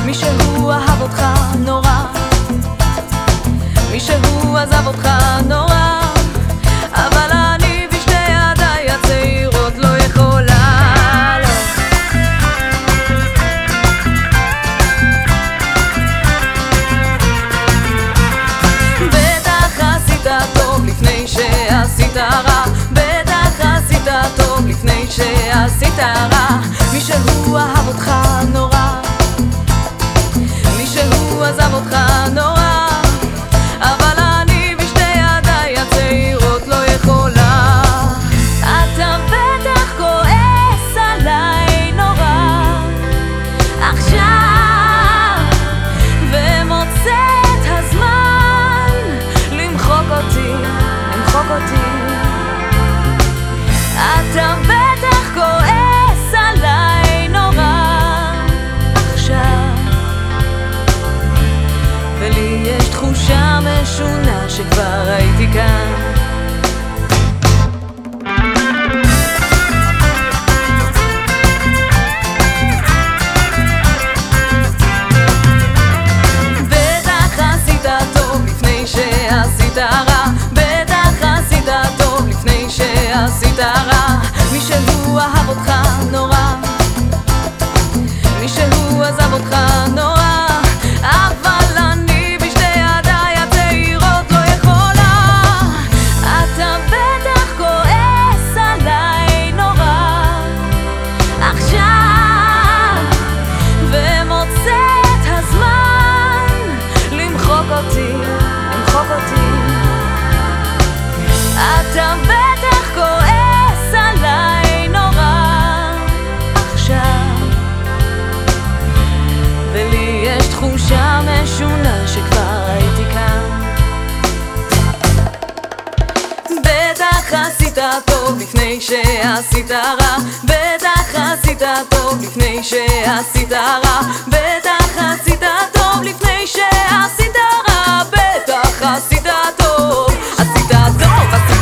מישהו אהב אותך נורא, מישהו עזב אותך נורא, אבל אני בשתי ידיי הצעירות לא יכולה, לא. בטח עשית טוב לפני שעשית רע, בטח עשית טוב לפני שעשית רע. מישהו אהב אותך נורא, מישהו עזב אותך נורא, אבל אני בשתי ידיי הצעירות לא יכולה. אתה בטח כועס עליי נורא עכשיו, ומוצא את הזמן למחוק אותי, למחוק אותי. אתה בטח כועס עליי נורא עכשיו, ולי יש תחושה משונה שכבר הייתי כאן. בטח עשית טוב לפני שעשית רע, בטח עשית טוב לפני שעשית רע. מישהו אהב אותך נורא, מישהו עזב אותך נורא, אבל אני בשתי ידיי הצעירות לא יכולה. אתה בטח כועס עליי נורא עכשיו, ומוצא את הזמן למחוק אותי, למחוק אותי. אתה בטח כועס עליי נורא עכשיו, ולי יש תחושה משונה שכבר הייתי כאן. בטח עשית טוב לפני שעשית רע, בטח עשית טוב לפני שעשית רע, בטח עשית טוב לפני שעשית רע, בטח עשית טוב, עשית טוב, עשית